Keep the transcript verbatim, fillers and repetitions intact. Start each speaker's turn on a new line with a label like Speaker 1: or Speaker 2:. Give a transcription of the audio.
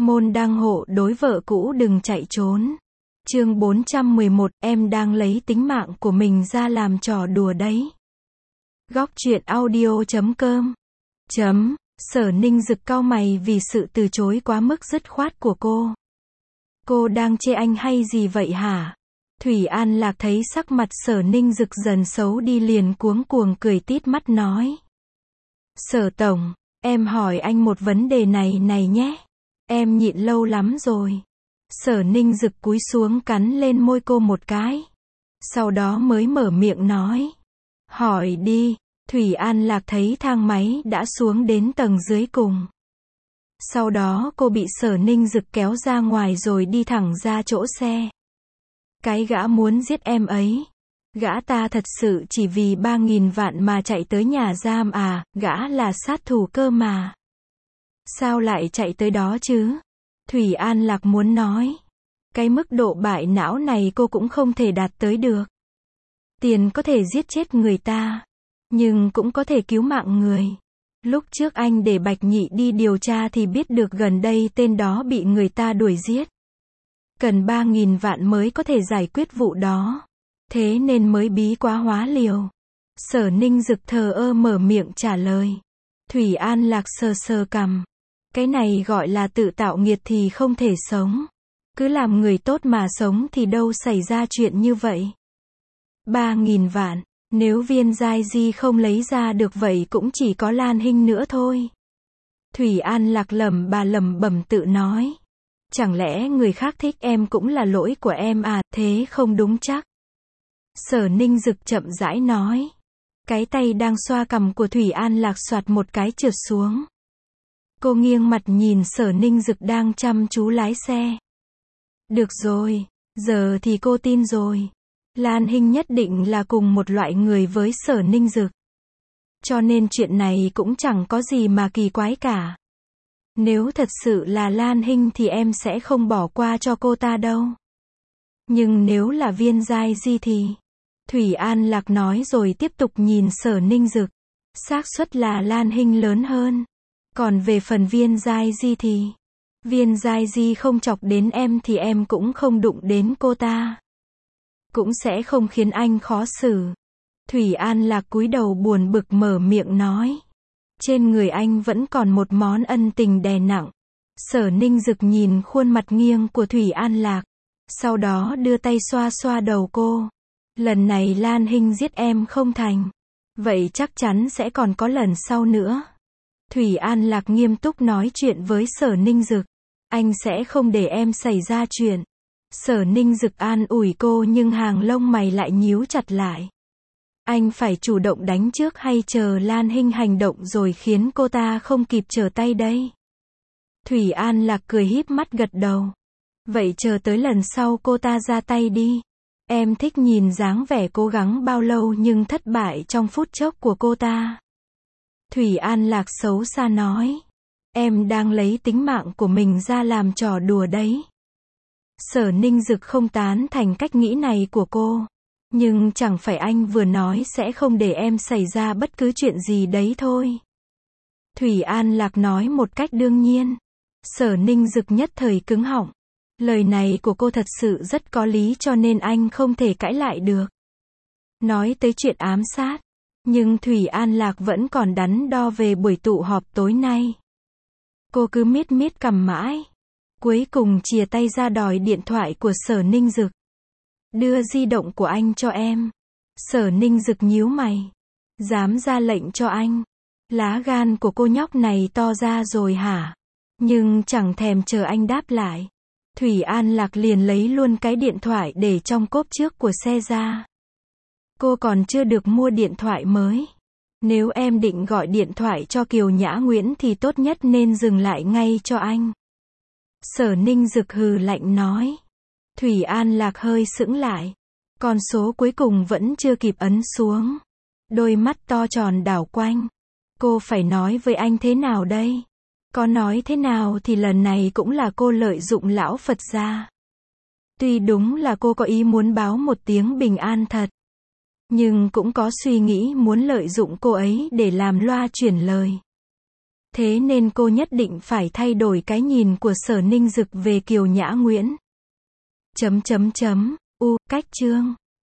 Speaker 1: Môn đăng hộ đối vợ cũ đừng chạy trốn. Chương bốn trăm mười một, em đang lấy tính mạng của mình ra làm trò đùa đấy. Góc truyện audio chấm com chấm Sở Ninh Dực cau mày vì sự từ chối quá mức dứt khoát của cô. Cô đang chê anh hay gì vậy hả? Thủy An Lạc thấy sắc mặt Sở Ninh Dực dần xấu đi liền cuống cuồng cười tít mắt nói. Sở Tổng, em hỏi anh một vấn đề này này nhé. Em nhịn lâu lắm rồi. Sở Ninh Dực cúi xuống cắn lên môi cô một cái. Sau đó mới mở miệng nói. Hỏi đi. Thủy An Lạc thấy thang máy đã xuống đến tầng dưới cùng. Sau đó cô bị Sở Ninh Dực kéo ra ngoài rồi đi thẳng ra chỗ xe. Cái gã muốn giết em ấy. Gã ta thật sự chỉ vì ba nghìn vạn mà chạy tới nhà giam à, gã là sát thủ cơ mà. Sao lại chạy tới đó chứ? Thủy An Lạc muốn nói. Cái mức độ bại não này cô cũng không thể đạt tới được. Tiền có thể giết chết người ta, nhưng cũng có thể cứu mạng người. Lúc trước anh để Bạch Nhị đi điều tra thì biết được gần đây tên đó bị người ta đuổi giết. Cần ba nghìn vạn mới có thể giải quyết vụ đó. Thế nên mới bí quá hóa liều. Sở Ninh Dực thờ ơ mở miệng trả lời. Thủy An Lạc sờ sờ cằm. Cái này gọi là tự tạo nghiệt thì không thể sống. Cứ làm người tốt mà sống thì đâu xảy ra chuyện như vậy. Ba nghìn vạn, nếu Viên Giai Di không lấy ra được vậy cũng chỉ có Lan Hinh nữa thôi. Thủy An Lạc lẩm bà lẩm bẩm tự nói. Chẳng lẽ người khác thích em cũng là lỗi của em à, thế không đúng chắc. Sở Ninh Dực chậm rãi nói. Cái tay đang xoa cằm của Thủy An Lạc xoạt một cái trượt xuống. Cô nghiêng mặt nhìn Sở Ninh Dực đang chăm chú lái xe. Được rồi, giờ thì cô tin rồi. Lan Hinh nhất định là cùng một loại người với Sở Ninh Dực. Cho nên chuyện này cũng chẳng có gì mà kỳ quái cả. Nếu thật sự là Lan Hinh thì em sẽ không bỏ qua cho cô ta đâu. Nhưng nếu là Viên Giai Di thì... Thủy An Lạc nói rồi tiếp tục nhìn Sở Ninh Dực. Xác suất là Lan Hinh lớn hơn. Còn về phần Viên Giai Di thì... Viên Giai Di không chọc đến em thì em cũng không đụng đến cô ta. Cũng sẽ không khiến anh khó xử. Thủy An Lạc cúi đầu buồn bực mở miệng nói. Trên người anh vẫn còn một món ân tình đè nặng. Sở Ninh Dực nhìn khuôn mặt nghiêng của Thủy An Lạc. Sau đó đưa tay xoa xoa đầu cô. Lần này Lan Hinh giết em không thành. Vậy chắc chắn sẽ còn có lần sau nữa. Thủy An Lạc nghiêm túc nói chuyện với Sở Ninh Dực. Anh sẽ không để em xảy ra chuyện. Sở Ninh Dực an ủi cô nhưng hàng lông mày lại nhíu chặt lại. Anh phải chủ động đánh trước hay chờ Lan Hinh hành động rồi khiến cô ta không kịp trở tay đây? Thủy An Lạc cười híp mắt gật đầu. Vậy chờ tới lần sau cô ta ra tay đi. Em thích nhìn dáng vẻ cố gắng bao lâu nhưng thất bại trong phút chốc của cô ta. Thủy An Lạc xấu xa nói. Em đang lấy tính mạng của mình ra làm trò đùa đấy. Sở Ninh Dực không tán thành cách nghĩ này của cô. Nhưng chẳng phải anh vừa nói sẽ không để em xảy ra bất cứ chuyện gì đấy thôi. Thủy An Lạc nói một cách đương nhiên. Sở Ninh Dực nhất thời cứng họng. Lời này của cô thật sự rất có lý cho nên anh không thể cãi lại được. Nói tới chuyện ám sát. Nhưng Thủy An Lạc vẫn còn đắn đo về buổi tụ họp tối nay. Cô cứ miết miết cằm mãi. Cuối cùng chìa tay ra đòi điện thoại của Sở Ninh Dực. Đưa di động của anh cho em. Sở Ninh Dực nhíu mày. Dám ra lệnh cho anh. Lá gan của cô nhóc này to ra rồi hả? Nhưng chẳng thèm chờ anh đáp lại. Thủy An Lạc liền lấy luôn cái điện thoại để trong cốp trước của xe ra. Cô còn chưa được mua điện thoại mới. Nếu em định gọi điện thoại cho Kiều Nhã Nguyễn thì tốt nhất nên dừng lại ngay cho anh. Sở Ninh Dực hừ lạnh nói. Thủy An Lạc hơi sững lại. Con số cuối cùng vẫn chưa kịp ấn xuống. Đôi mắt to tròn đảo quanh. Cô phải nói với anh thế nào đây? Có nói thế nào thì lần này cũng là cô lợi dụng lão Phật gia. Tuy đúng là cô có ý muốn báo một tiếng bình an thật. Nhưng cũng có suy nghĩ muốn lợi dụng cô ấy để làm loa chuyển lời. Thế nên cô nhất định phải thay đổi cái nhìn của Sở Ninh Dực về Kiều Nhã Nguyễn. Chấm chấm chấm, u, cách chương.